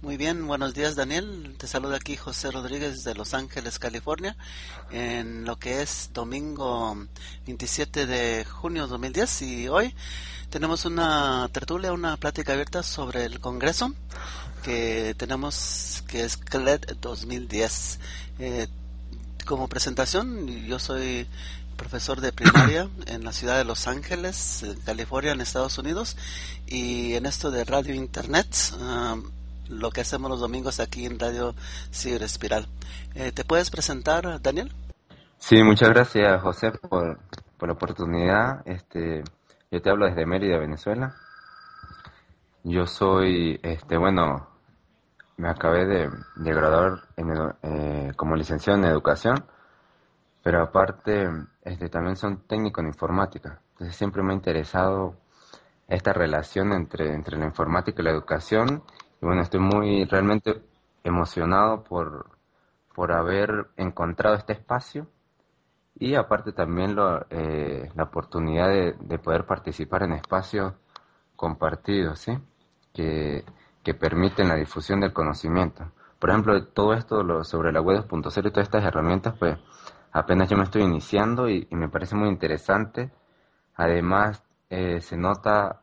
Muy bien, buenos días Daniel. Te saluda aquí José Rodríguez de Los Ángeles, California, en lo que es domingo 27 de junio 2010 y hoy tenemos una tertulia, una plática abierta sobre el Congreso que tenemos que es CLED 2010. Eh, Como presentación, yo soy profesor de primaria en la ciudad de Los Ángeles, California, en Estados Unidos, y en esto de radio e internet, lo que hacemos los domingos aquí en Radio Ciberespiral. ¿Te puedes presentar, Daniel? Sí, muchas gracias, José, por la oportunidad. Yo te hablo desde Mérida, Venezuela. Yo soy, bueno, me acabé de graduar como licenciado en educación, pero aparte, también soy técnico en informática. Entonces siempre me ha interesado esta relación entre la informática y la educación. Y bueno, estoy muy realmente emocionado por haber encontrado este espacio. Y aparte también la oportunidad de poder participar en espacios compartidos, ¿sí? Que, que permiten la difusión del conocimiento. Por ejemplo, todo esto sobre la web 2.0 y todas estas herramientas, pues apenas yo me estoy iniciando y me parece muy interesante. Además, se nota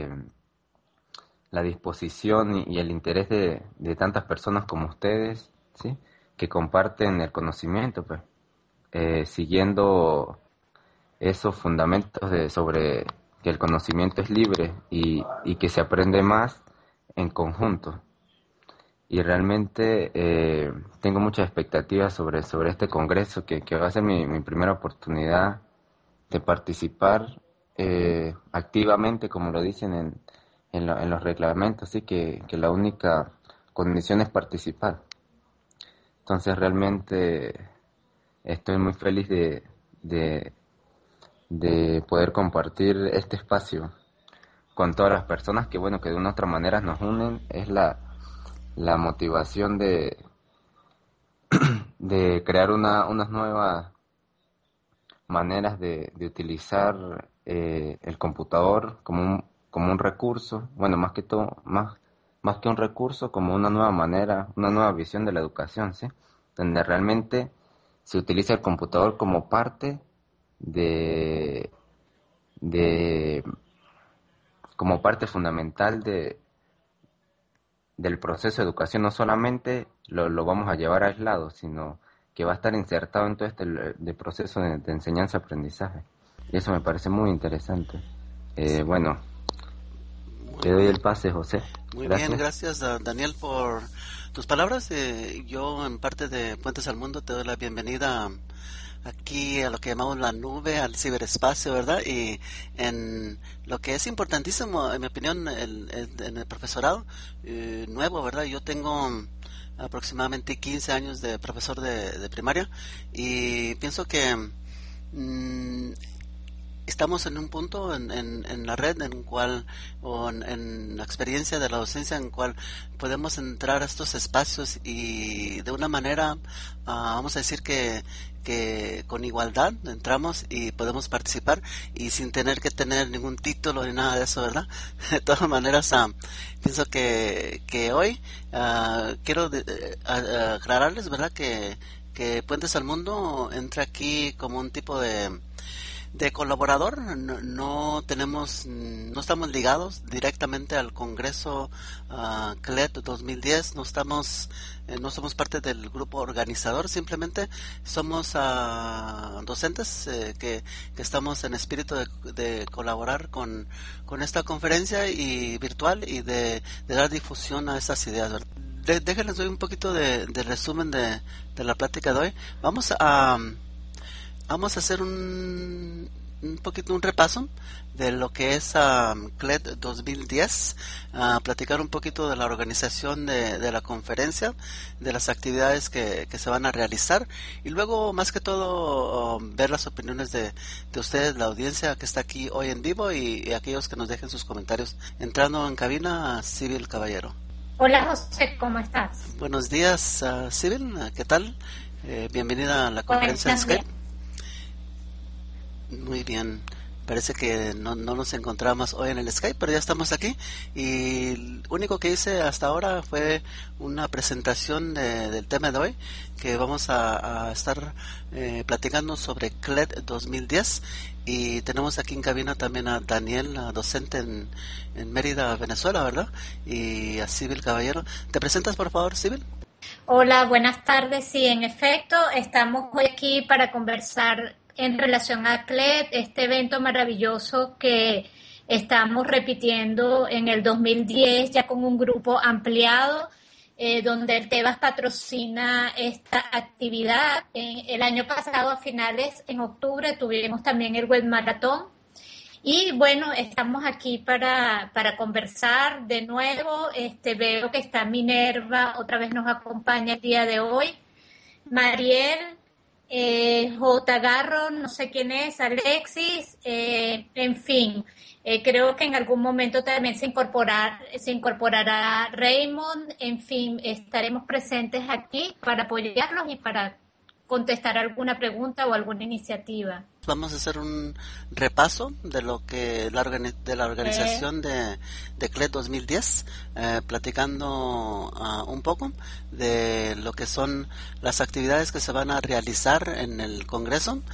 la disposición y el interés de tantas personas como ustedes, ¿sí? Que comparten el conocimiento, pues siguiendo esos fundamentos sobre que el conocimiento es libre y que se aprende más en conjunto. Y realmente tengo muchas expectativas sobre este congreso, que va a ser mi primera oportunidad de participar activamente, como lo dicen en los reglamentos, así que la única condición es participar. Entonces realmente estoy muy feliz de, de poder compartir este espacio con todas las personas que, bueno, que de una u otra manera nos unen. Es la motivación de crear unas nuevas maneras de utilizar el computador como un recurso, bueno, más que todo, más que un recurso, como una nueva manera, una nueva visión de la educación, ¿sí? Donde realmente se utiliza el computador como parte de, de como parte fundamental del proceso de educación. No solamente lo vamos a llevar aislado, sino que va a estar insertado en todo de proceso de enseñanza-aprendizaje. Y eso me parece muy interesante. Bueno, Muy te doy bien, el pase, José. muy bien, Gracias. gracias Daniel por tus palabras. Yo en parte de Puentes al Mundo te doy la bienvenida aquí a lo que llamamos la nube, al ciberespacio, ¿verdad? Y en lo que es importantísimo, en mi opinión, en el profesorado nuevo, ¿verdad? Yo tengo aproximadamente 15 años de profesor de primaria y pienso que mm, estamos en un punto en la red en cual o en la experiencia de la docencia en cual podemos entrar a estos espacios y de una manera vamos a decir que con igualdad entramos y podemos participar y sin tener que tener ningún título ni nada de eso, ¿verdad? De todas maneras, pienso que hoy quiero aclararles, ¿verdad? Que Puentes al Mundo entra aquí como un tipo de colaborador. No tenemos, no estamos ligados directamente al Congreso CLED 2010, no somos parte del grupo organizador, simplemente somos docentes que estamos en espíritu de colaborar con esta conferencia y virtual y de dar difusión a estas ideas, ¿verdad? Déjenles doy un poquito de resumen de la plática de hoy. Vamos a hacer un poquito un repaso de lo que es CLED 2010, platicar un poquito de la organización de la conferencia, de las actividades que se van a realizar y luego más que todo ver las opiniones de ustedes, la audiencia que está aquí hoy en vivo y aquellos que nos dejen sus comentarios. Entrando en cabina, Civil Caballero. Hola José, ¿cómo estás? Buenos días, Civil, ¿qué tal? Bienvenida a la conferencia en Buenos Skype. días. Muy bien. Parece que no nos encontramos hoy en el Skype, pero ya estamos aquí. Y lo único que hice hasta ahora fue una presentación del tema de hoy, que vamos a estar platicando sobre CLED 2010. Y tenemos aquí en cabina también a Daniel, docente en Mérida, Venezuela, ¿verdad? Y a Sibyl Caballero. ¿Te presentas, por favor, Sibyl? Hola, buenas tardes. Sí, en efecto, estamos hoy aquí para conversar en relación a CLED, este evento maravilloso que estamos repitiendo en el 2010 ya con un grupo ampliado, donde el Tebas patrocina esta actividad. El año pasado, a finales, en octubre, tuvimos también el Web Maratón. Y bueno, estamos aquí para conversar de nuevo. Veo que está Minerva, otra vez nos acompaña el día de hoy. Mariel, J. Garro, no sé quién es, Alexis, en fin, creo que en algún momento también se incorporará Raymond. En fin, estaremos presentes aquí para apoyarlos y para contestar alguna pregunta o alguna iniciativa. Vamos a hacer un repaso de lo que de la organización de CLED 2010, platicando un poco de lo que son las actividades que se van a realizar en el Congreso,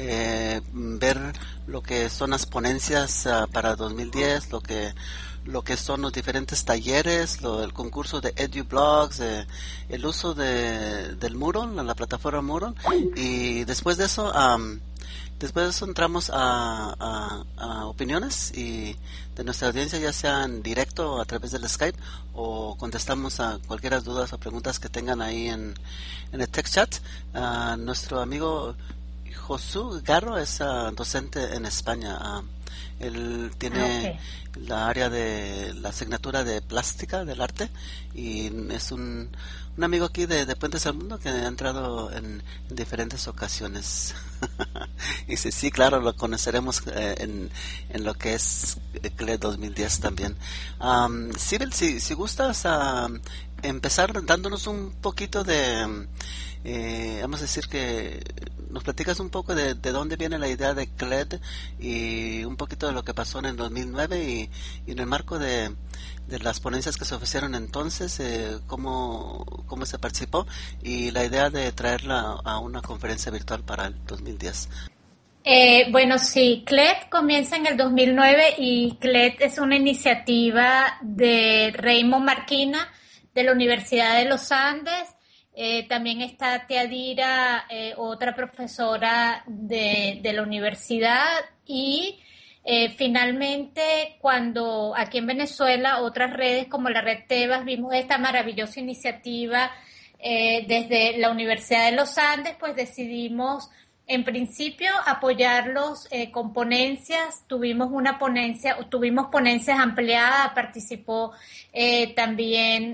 ver lo que son las ponencias para 2010, lo que son los diferentes talleres, el concurso de EduBlogs, el uso del Moodle, la plataforma Moodle, y después de eso entramos a opiniones y de nuestra audiencia, ya sea en directo a través del Skype o contestamos a cualquier dudas o preguntas que tengan ahí en el text chat. Nuestro amigo Josu Garro es docente en España. Él tiene la área de la asignatura de plástica del arte y es un amigo aquí de Puentes al Mundo que ha entrado en diferentes ocasiones. Y sí, claro, lo conoceremos en lo que es CLED 2010 también. Sibyl, si gustas empezar dándonos un poquito de... vamos a decir que nos platicas un poco de dónde viene la idea de CLED y un poquito de lo que pasó en el 2009 y en el marco de las ponencias que se ofrecieron entonces, cómo se participó y la idea de traerla a una conferencia virtual para el 2010. Bueno, sí, CLED comienza en el 2009 y CLED es una iniciativa de Raymond Marquina de la Universidad de los Andes. También está Teadira, otra profesora de la universidad, y finalmente cuando aquí en Venezuela otras redes como la Red Tebas vimos esta maravillosa iniciativa desde la Universidad de los Andes, pues decidimos en principio apoyarlos con ponencias. Tuvimos ponencias ampliadas, participó también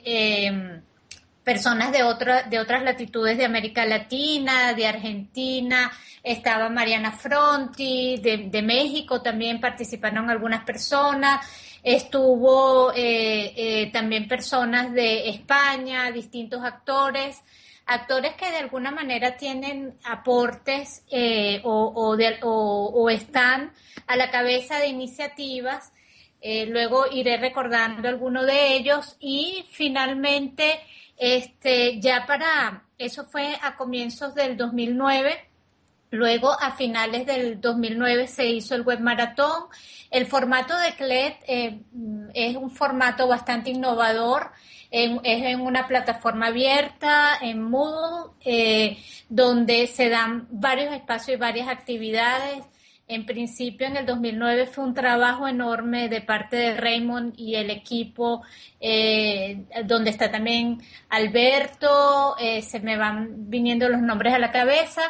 personas de otras latitudes de América Latina, de Argentina, estaba Mariana Fronti, de México también participaron algunas personas, estuvo también personas de España, distintos actores que de alguna manera tienen aportes o están a la cabeza de iniciativas. Luego iré recordando algunos de ellos y finalmente eso fue a comienzos del 2009, luego a finales del 2009 se hizo el Web Maratón. El formato de CLED es un formato bastante innovador, es en una plataforma abierta, en Moodle, donde se dan varios espacios y varias actividades. En principio, en el 2009 fue un trabajo enorme de parte de Raymond y el equipo, donde está también Alberto, se me van viniendo los nombres a la cabeza,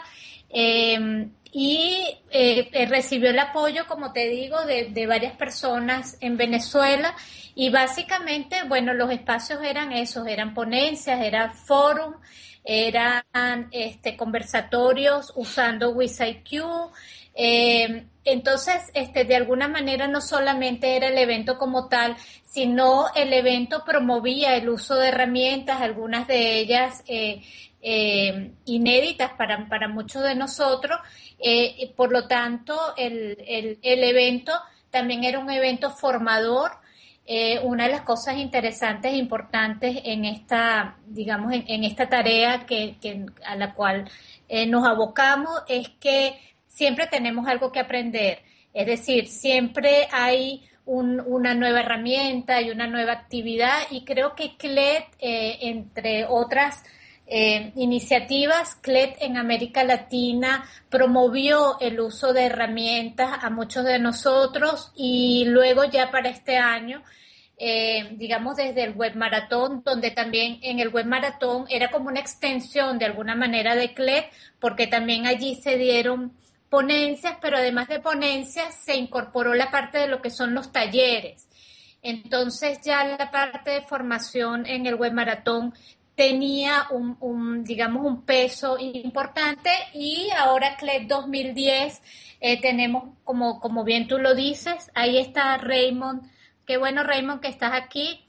y recibió el apoyo, como te digo, de varias personas en Venezuela, y básicamente, bueno, los espacios eran esos, eran ponencias, eran fórum, eran conversatorios usando WizIQ. Entonces, de alguna manera no solamente era el evento como tal, sino el evento promovía el uso de herramientas, algunas de ellas inéditas para muchos de nosotros, Por lo tanto, el evento también era un evento formador. Una de las cosas interesantes e importantes en esta, digamos, en esta tarea a la cual nos abocamos es que siempre tenemos algo que aprender. Es decir, siempre hay una nueva herramienta y una nueva actividad, y creo que CLED, entre otras iniciativas, CLED en América Latina promovió el uso de herramientas a muchos de nosotros, y luego ya para este año, digamos desde el Web Maratón, donde también en el Web Maratón era como una extensión de alguna manera de CLED, porque también allí se dieron ponencias, pero además de ponencias se incorporó la parte de lo que son los talleres. Entonces ya la parte de formación en el Web Maratón tenía digamos un peso importante, y ahora CLED 2010 tenemos, como bien tú lo dices, ahí está Raymond. Qué bueno, Raymond, que estás aquí.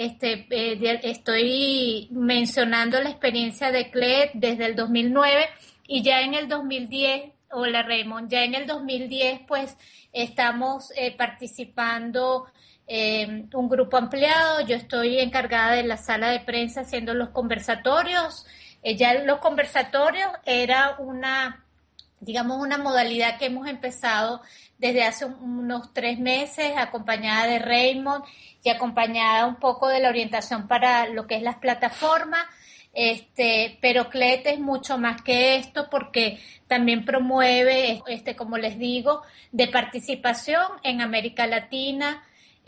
Estoy mencionando la experiencia de CLED desde el 2009, y ya en el 2010, hola Raymond, ya en el 2010 pues estamos participando un grupo ampliado. Yo estoy encargada de la sala de prensa haciendo los conversatorios. Ya los conversatorios era digamos una modalidad que hemos empezado desde hace unos 3 meses, acompañada de Raymond y acompañada un poco de la orientación para lo que es las plataformas. Pero CLED es mucho más que esto, porque también promueve, como les digo, de participación en América Latina,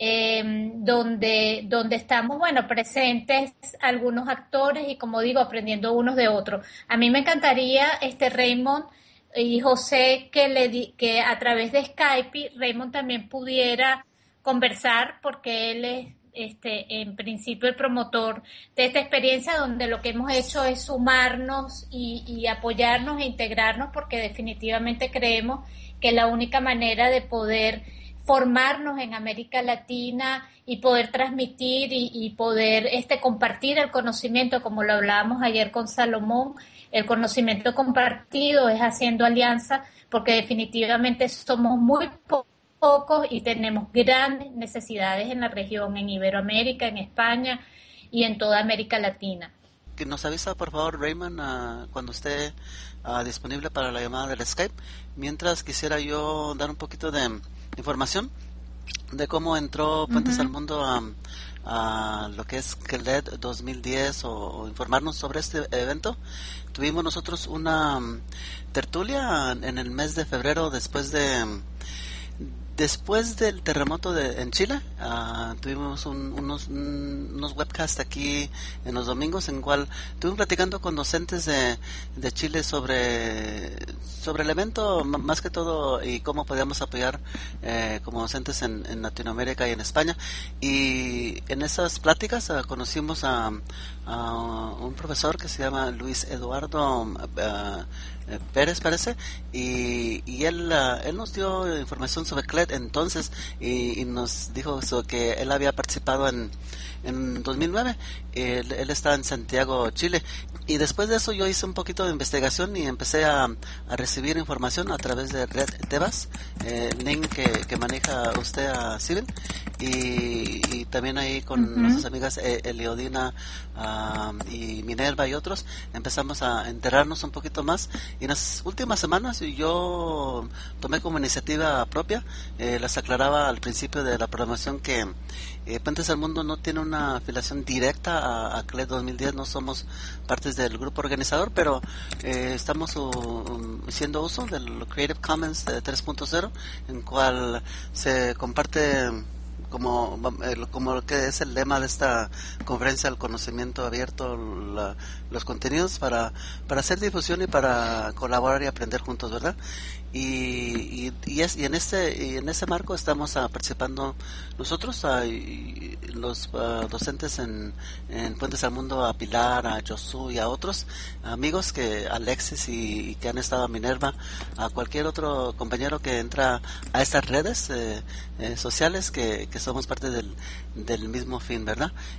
donde estamos, presentes algunos actores y, como digo, aprendiendo unos de otros. A mí me encantaría, Raymond y José, que a través de Skype Raymond también pudiera conversar, porque él es en principio el promotor de esta experiencia, donde lo que hemos hecho es sumarnos y apoyarnos e integrarnos, porque definitivamente creemos que la única manera de poder formarnos en América Latina y poder transmitir y poder compartir el conocimiento, como lo hablábamos ayer con Salomón, el conocimiento compartido es haciendo alianza, porque definitivamente somos muy pocos y tenemos grandes necesidades en la región, en Iberoamérica, en España y en toda América Latina. Que nos avisa, por favor, Raymond, cuando esté disponible para la llamada del Skype. Mientras, quisiera yo dar un poquito de información de cómo entró Puentes al Mundo a lo que es CLED 2010, o informarnos sobre este evento. Tuvimos nosotros una tertulia en el mes de febrero, después del terremoto en Chile. Tuvimos unos webcasts aquí en los domingos, en cual estuvimos platicando con docentes de Chile sobre el evento, más que todo, y cómo podíamos apoyar como docentes en Latinoamérica y en España. Y en esas pláticas conocimos a un profesor que se llama Luis Eduardo Pérez, parece, y él nos dio información sobre CLED entonces, y nos dijo que él había participado en 2009. Él está en Santiago, Chile, y después de eso yo hice un poquito de investigación y empecé a recibir información a través de Red Tebas, el link que maneja usted, a Steven, y también ahí con nuestras amigas Eliodina y Minerva y otros empezamos a enterarnos un poquito más. Y en las últimas semanas yo tomé como iniciativa propia, las aclaraba al principio de la programación, que Puentes al Mundo no tiene una afiliación directa a CLED 2010, no somos partes del grupo organizador, pero estamos haciendo uso del Creative Commons 3.0, en cual se comparte como lo que es el lema de esta conferencia, el conocimiento abierto, los contenidos para hacer difusión y para colaborar y aprender juntos, ¿verdad? Y en ese marco estamos participando nosotros, los docentes en Puentes al Mundo, a Pilar, a Josu y a otros amigos, Alexis y que han estado, a Minerva, a cualquier otro compañero que entra a estas redes sociales, que somos parte del mismo fin, ¿verdad?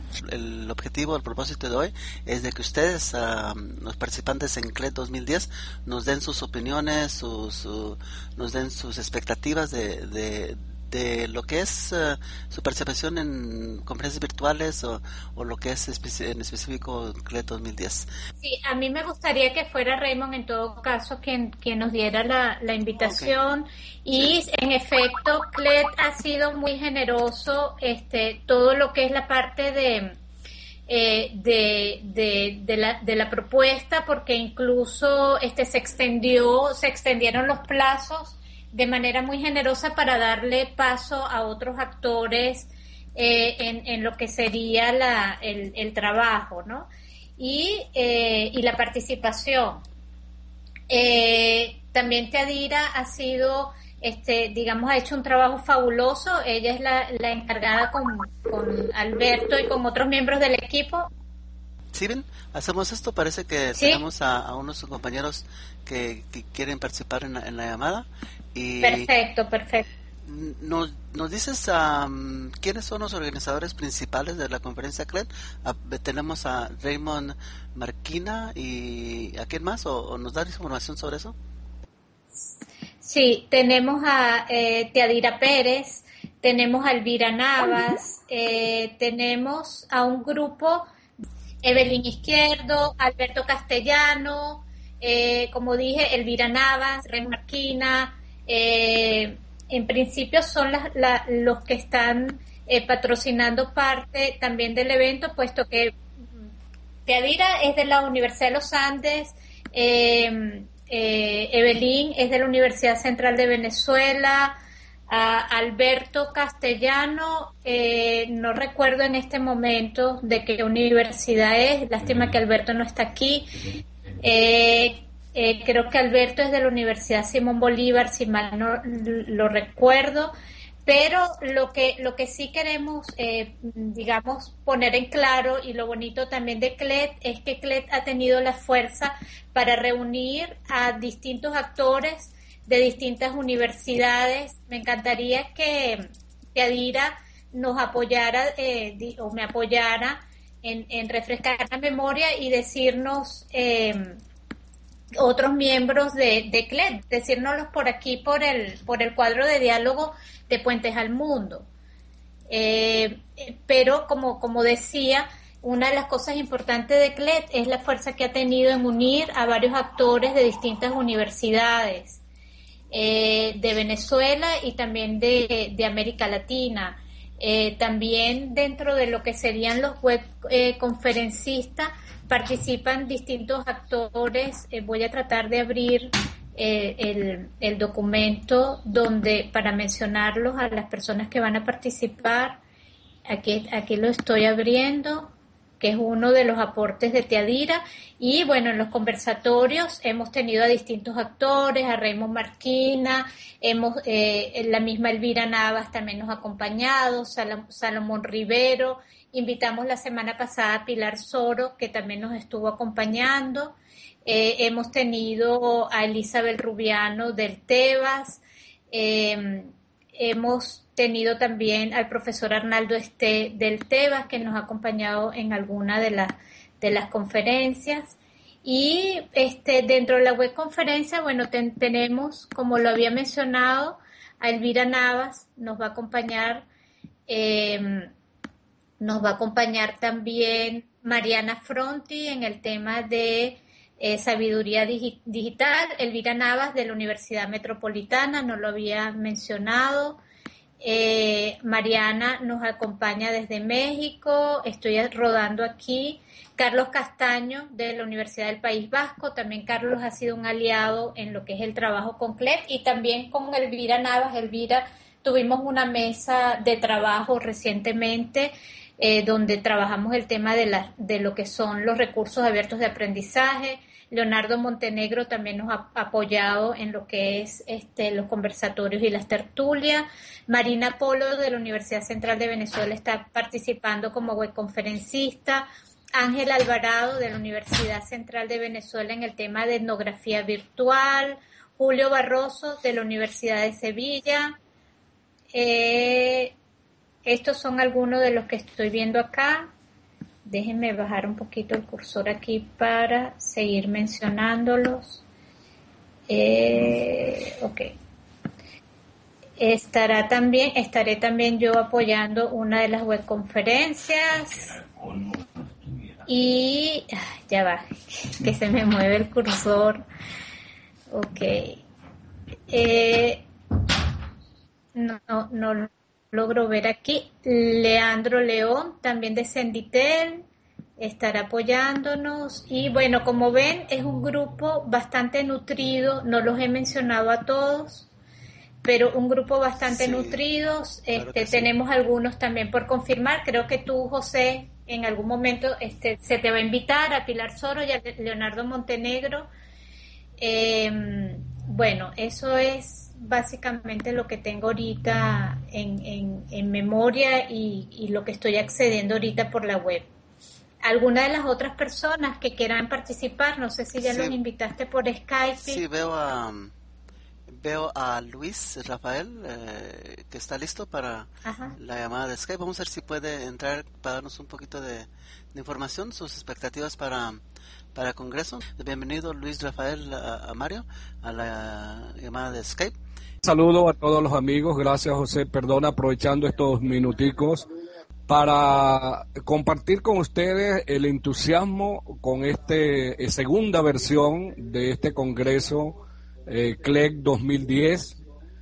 el objetivo, el propósito de hoy es de que ustedes, los participantes en CLED 2010, nos den sus opiniones, nos den sus expectativas de lo que es su participación en conferencias virtuales o lo que es en específico CLED 2010. Sí, a mí me gustaría que fuera Raymond en todo caso quien nos diera la invitación. Okay. Y sí, en efecto, CLED ha sido muy generoso, todo lo que es la parte de la propuesta, porque incluso se extendieron los plazos de manera muy generosa para darle paso a otros actores en lo que sería el trabajo, ¿no? Y la participación. También Teadira ha sido, digamos, ha hecho un trabajo fabuloso. Ella es la encargada con Alberto y con otros miembros del equipo. ¿Sí ven? Hacemos esto, parece que ¿sí? Tenemos a unos compañeros que quieren participar en la llamada. Y perfecto. ¿Nos dices quiénes son los organizadores principales de la conferencia CLED? Tenemos a Raymond Marquina y ¿a quién más? ¿O nos das información sobre eso? Sí, tenemos a Teadira Pérez, tenemos a Elvira Navas, tenemos a un grupo, Evelyn Izquierdo, Alberto Castellano, como dije, Elvira Navas, Raymond Marquina. En principio son los que están patrocinando parte también del evento, puesto que Teadira es de la Universidad de los Andes, Evelyn es de la Universidad Central de Venezuela, Alberto Castellano, no recuerdo en este momento de qué universidad es, lástima que Alberto no está aquí. Creo que Alberto es de la Universidad Simón Bolívar, si mal no lo recuerdo, pero lo que sí queremos, digamos, poner en claro, y lo bonito también de CLED es que CLED ha tenido la fuerza para reunir a distintos actores de distintas universidades. Me encantaría que Adira nos apoyara o me apoyara en refrescar la memoria y decirnos otros miembros de CLED, decírnoslos por aquí, por el cuadro de diálogo de Puentes al Mundo. Pero como decía, una de las cosas importantes de CLED es la fuerza que ha tenido en unir a varios actores de distintas universidades de Venezuela y también de América Latina. También dentro de lo que serían los web conferencistas participan distintos actores. Voy a tratar de abrir el documento para mencionarlos a las personas que van a participar. Aquí lo estoy abriendo, que es uno de los aportes de Teadira. Y bueno, en los conversatorios hemos tenido a distintos actores, a Raymond Marquina, la misma Elvira Navas también nos ha acompañado, Salomón Rivero. Invitamos la semana pasada a Pilar Soro, que también nos estuvo acompañando. Hemos tenido a Elizabeth Rubiano del Tebas. Hemos tenido también al profesor Arnaldo del Tebas, que nos ha acompañado en alguna de las conferencias. Y dentro de la web conferencia, bueno, tenemos, como lo había mencionado, a Elvira Navas, nos va a acompañar. Nos va a acompañar también Mariana Fronti en el tema de sabiduría digital. Elvira Navas de la Universidad Metropolitana, no lo había mencionado. Mariana nos acompaña desde México, estoy rodando aquí. Carlos Castaño de la Universidad del País Vasco, también Carlos ha sido un aliado en lo que es el trabajo con CLED, y también con Elvira Navas. Elvira, tuvimos una mesa de trabajo recientemente donde trabajamos el tema de lo que son los recursos abiertos de aprendizaje. Leonardo Montenegro también nos ha apoyado en lo que es los conversatorios y las tertulias. Marina Polo de la Universidad Central de Venezuela está participando como webconferencista. Ángel Alvarado de la Universidad Central de Venezuela en el tema de etnografía virtual. Julio Barroso de la Universidad de Sevilla. Estos son algunos de los que estoy viendo acá. Déjenme bajar un poquito el cursor aquí para seguir mencionándolos. Ok. Estaré también yo apoyando una de las webconferencias. Y ya va, que se me mueve el cursor. Ok. No logro ver aquí. Leandro León, también de Senditel, estará apoyándonos. Y bueno, como ven, es un grupo bastante nutrido. No los he mencionado a todos, pero un grupo bastante nutrido. Claro que sí. Tenemos algunos también por confirmar. Creo que tú, José, en algún momento se te va a invitar a Pilar Soro y a Leonardo Montenegro. Bueno, eso es básicamente lo que tengo ahorita en memoria y lo que estoy accediendo ahorita por la web. ¿Alguna de las otras personas que quieran participar? No sé si ya los invitaste por Skype. Sí, veo a Luis Rafael que está listo para la llamada de Skype. Vamos a ver si puede entrar para darnos un poquito de información, sus expectativas para el Congreso. Bienvenido Luis Rafael a Mario a la llamada de Skype. Saludo a todos los amigos, gracias José, perdona, aprovechando estos minuticos para compartir con ustedes el entusiasmo con segunda versión de este Congreso CLEC 2010.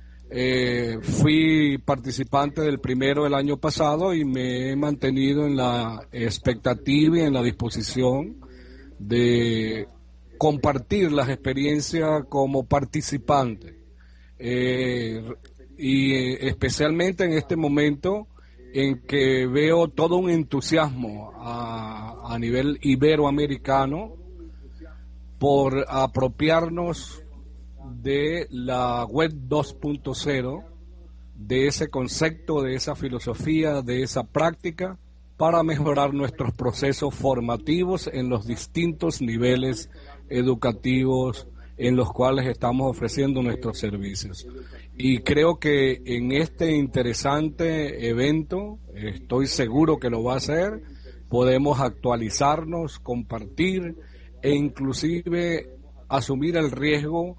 Fui participante del primero el año pasado y me he mantenido en la expectativa y en la disposición de compartir las experiencias como participante. Y especialmente en este momento en que veo todo un entusiasmo a nivel iberoamericano por apropiarnos de la web 2.0, de ese concepto, de esa filosofía, de esa práctica, para mejorar nuestros procesos formativos en los distintos niveles educativos en los cuales estamos ofreciendo nuestros servicios. Y creo que en este interesante evento, estoy seguro que lo va a hacer, podemos actualizarnos, compartir e inclusive asumir el riesgo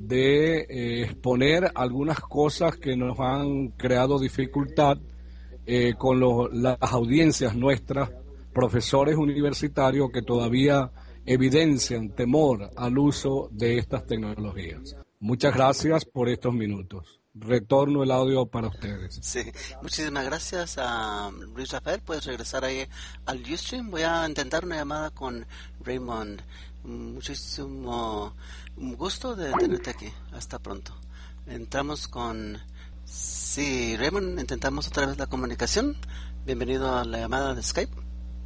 de exponer algunas cosas que nos han creado dificultad con las audiencias nuestras, profesores universitarios que todavía evidencian temor al uso de estas tecnologías. Muchas gracias por estos minutos. Retorno el audio para ustedes. Sí, muchísimas gracias a Luis Rafael. Puedes regresar ahí al Ustream. Voy a intentar una llamada con Raymond. Muchísimo gusto de tenerte aquí. Hasta pronto. Entramos con... Sí, Raymond, intentamos otra vez la comunicación. Bienvenido a la llamada de Skype.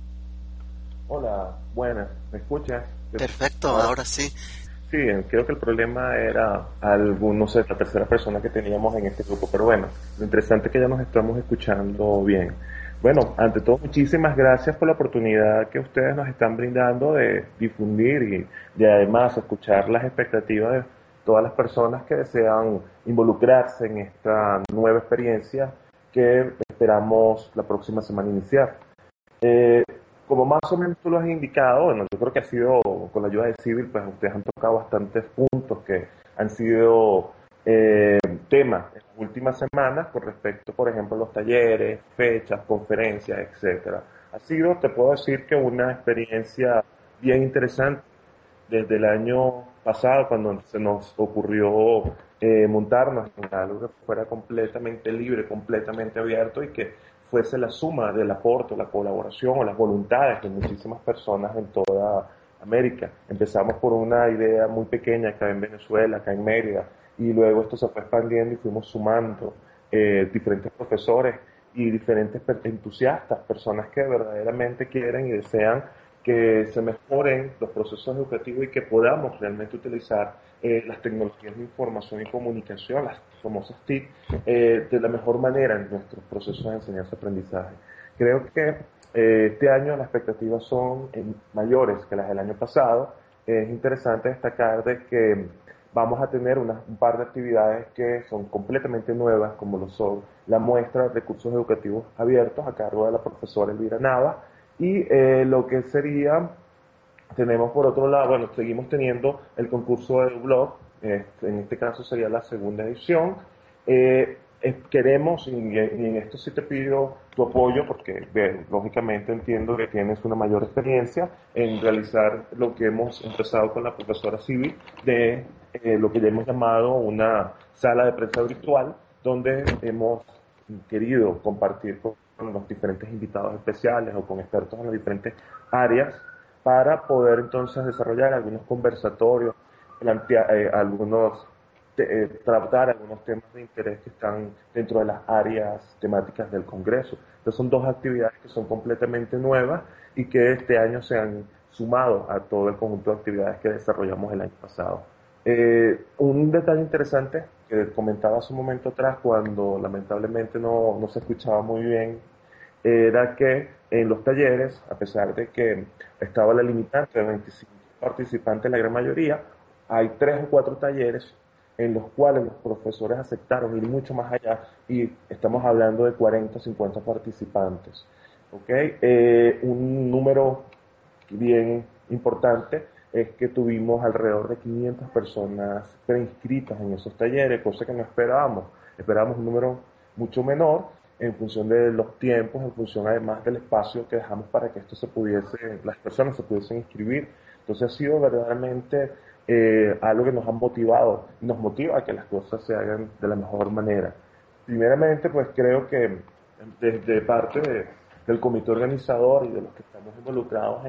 Hola, buenas, ¿me escuchas? Perfecto, ahora sí. Sí, creo que el problema era no sé, la tercera persona que teníamos en este grupo, pero bueno, lo interesante es que ya nos estamos escuchando bien. Bueno, ante todo, muchísimas gracias por la oportunidad que ustedes nos están brindando de difundir y de además escuchar las expectativas de todas las personas que desean involucrarse en esta nueva experiencia que esperamos la próxima semana iniciar. Como más o menos tú lo has indicado, bueno, yo creo que ha sido, con la ayuda de Civil, pues ustedes han tocado bastantes puntos que han sido temas en las últimas semanas con respecto, por ejemplo, a los talleres, fechas, conferencias, etcétera. Ha sido, te puedo decir, que una experiencia bien interesante desde el año pasado, cuando se nos ocurrió montarnos en algo que fuera completamente libre, completamente abierto y que fuese la suma del aporte, la colaboración o las voluntades de muchísimas personas en toda América. Empezamos por una idea muy pequeña acá en Venezuela, acá en Mérida, y luego esto se fue expandiendo y fuimos sumando diferentes profesores y diferentes entusiastas, personas que verdaderamente quieren y desean que se mejoren los procesos educativos y que podamos realmente utilizar las tecnologías de información y comunicación, las famosas TIC, de la mejor manera en nuestros procesos de enseñanza-aprendizaje. Creo que este año las expectativas son mayores que las del año pasado. Es interesante destacar de que vamos a tener un par de actividades que son completamente nuevas, como lo son la muestra de recursos educativos abiertos a cargo de la profesora Elvira Nava, Y lo que sería, tenemos por otro lado, bueno, seguimos teniendo el concurso de blog, en este caso sería la segunda edición. Queremos, y en esto sí te pido tu apoyo, porque lógicamente entiendo que tienes una mayor experiencia en realizar lo que hemos empezado con la profesora Civi, de lo que ya hemos llamado una sala de prensa virtual, donde hemos querido compartir con los diferentes invitados especiales o con expertos en las diferentes áreas para poder entonces desarrollar algunos conversatorios, tratar algunos temas de interés que están dentro de las áreas temáticas del Congreso. Entonces son dos actividades que son completamente nuevas y que este año se han sumado a todo el conjunto de actividades que desarrollamos el año pasado. Un detalle interesante que comentaba hace un momento atrás, cuando lamentablemente no se escuchaba muy bien, era que en los talleres, a pesar de que estaba la limitante de 25 participantes, la gran mayoría, hay 3 o 4 talleres en los cuales los profesores aceptaron ir mucho más allá, y estamos hablando de 40 o 50 participantes. ¿Okay? Un número bien importante es que tuvimos alrededor de 500 personas preinscritas en esos talleres, cosa que no esperábamos. Esperábamos un número mucho menor en función de los tiempos, en función además del espacio que dejamos para que las personas se pudiesen inscribir. Entonces ha sido verdaderamente algo que nos ha motivado, y nos motiva a que las cosas se hagan de la mejor manera. Primeramente, pues creo que desde parte del comité organizador y de los que estamos involucrados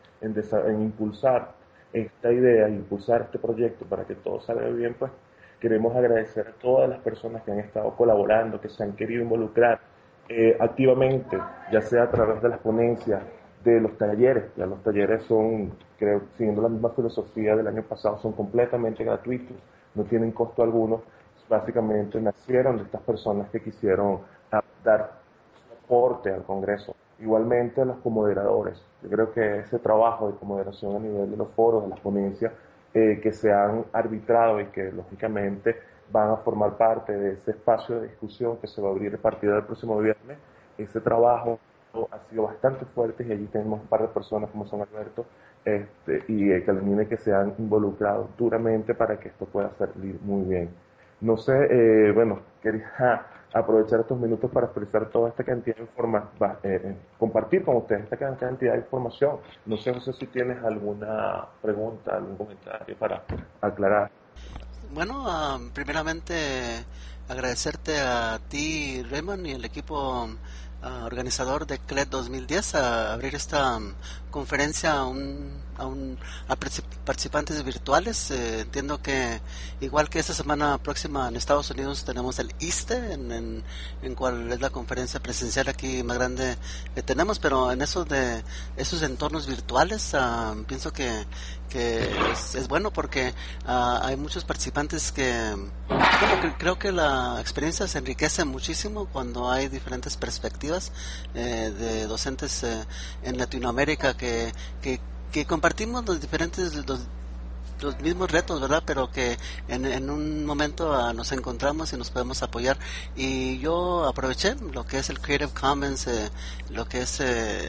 en impulsar esta idea, impulsar este proyecto para que todo salga bien, pues queremos agradecer a todas las personas que han estado colaborando, que se han querido involucrar activamente, ya sea a través de las ponencias, de los talleres. Ya los talleres son, creo, siguiendo la misma filosofía del año pasado, son completamente gratuitos, no tienen costo alguno. Básicamente nacieron de estas personas que quisieron dar soporte al Congreso. Igualmente los comoderadores. Yo creo que ese trabajo de comoderación a nivel de los foros, de las ponencias, que se han arbitrado y que lógicamente van a formar parte de ese espacio de discusión que se va a abrir a partir del próximo viernes, ese trabajo ha sido bastante fuerte, y allí tenemos un par de personas como son Alberto y Calamine, que se han involucrado duramente para que esto pueda salir muy bien. No sé, bueno, quería aprovechar estos minutos para expresar toda esta cantidad de información, compartir con ustedes esta cantidad de información. No sé, José, si tienes alguna pregunta, algún comentario para aclarar. Bueno, primeramente agradecerte a ti, Raymond, y el equipo organizador de CLED 2010 a abrir esta conferencia a participantes virtuales. Entiendo que igual que esta semana próxima en Estados Unidos tenemos el ISTE, en cual es la conferencia presencial aquí más grande que tenemos, pero en eso de esos entornos virtuales pienso que es bueno, porque hay muchos participantes creo que la experiencia se enriquece muchísimo cuando hay diferentes perspectivas de docentes en Latinoamérica que compartimos los mismos retos, ¿verdad? Pero que en un momento nos encontramos y nos podemos apoyar. Y yo aproveché lo que es el Creative Commons, lo que es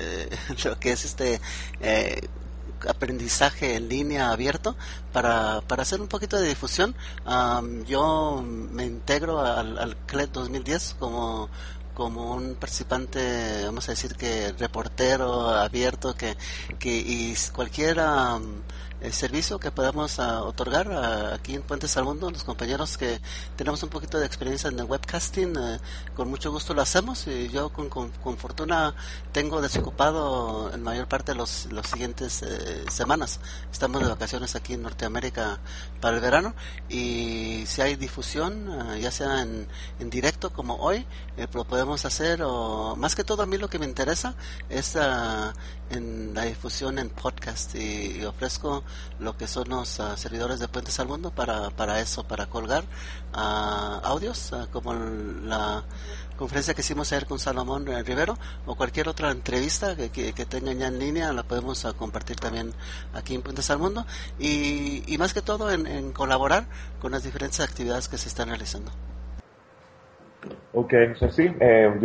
aprendizaje en línea abierto para hacer un poquito de difusión. Yo me integro al CLED 2010 como un participante, vamos a decir que reportero abierto, y cualquier el servicio que podamos otorgar aquí en Puentes al Mundo, los compañeros que tenemos un poquito de experiencia en el webcasting, con mucho gusto lo hacemos. Y yo con fortuna tengo desocupado en mayor parte los siguientes semanas. Estamos de vacaciones aquí en Norteamérica para el verano, y si hay difusión, ya sea en directo como hoy, lo podemos hacer, o más que todo a mí lo que me interesa es en la difusión en podcast, y ofrezco lo que son los servidores de Puentes al Mundo para eso, para colgar audios, como la conferencia que hicimos ayer con Salomón Rivero, o cualquier otra entrevista que tengan ya en línea, la podemos compartir también aquí en Puentes al Mundo, y más que todo en colaborar con las diferentes actividades que se están realizando. Ok, o sea, sí, yo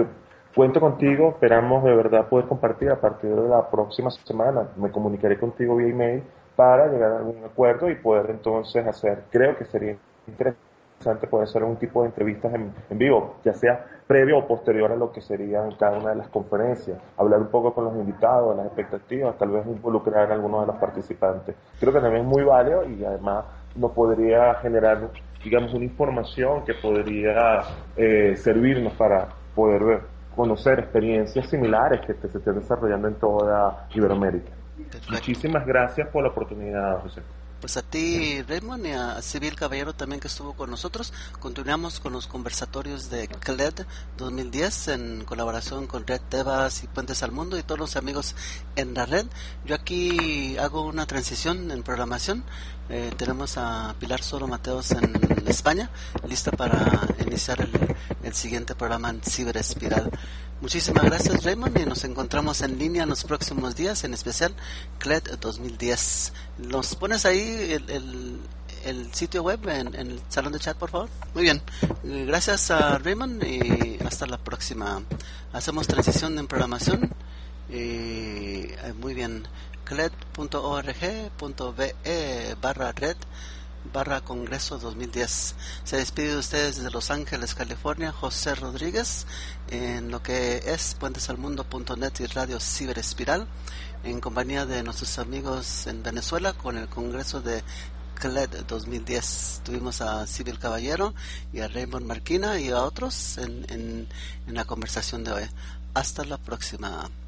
Cuento contigo, esperamos de verdad poder compartir a partir de la próxima semana. Me comunicaré contigo vía email para llegar a algún acuerdo y poder entonces hacer, creo que sería interesante poder hacer un tipo de entrevistas en vivo, ya sea previo o posterior a lo que serían cada una de las conferencias, hablar un poco con los invitados, las expectativas, tal vez involucrar a algunos de los participantes. Creo que también es muy válido y además nos podría generar, digamos, una información que podría servirnos para poder conocer experiencias similares que se estén desarrollando en toda Iberoamérica. Perfecto. Muchísimas gracias por la oportunidad, José. Pues a ti, Raymond, y a Civil Caballero también, que estuvo con nosotros. Continuamos con los conversatorios de CLED 2010 en colaboración con Red Tebas y Puentes al Mundo y todos los amigos en la red. Yo aquí hago una transición en programación. Tenemos a Pilar Soro Mateos en España, lista para iniciar el siguiente programa en Ciberespiral. Muchísimas gracias, Raymond, y nos encontramos en línea en los próximos días, en especial CLED 2010. ¿Nos pones ahí el sitio web en el salón de chat, por favor? Muy bien. Gracias a Raymond y hasta la próxima. Hacemos transición en programación. Muy bien. cled.org.be/red/Congreso 2010. Se despide de ustedes desde Los Ángeles, California, José Rodríguez, en lo que es puentesalmundo.net y Radio Ciberespiral, en compañía de nuestros amigos en Venezuela con el Congreso de CLED 2010. Tuvimos a Civil Caballero y a Raymond Marquina y a otros en la conversación de hoy. Hasta la próxima.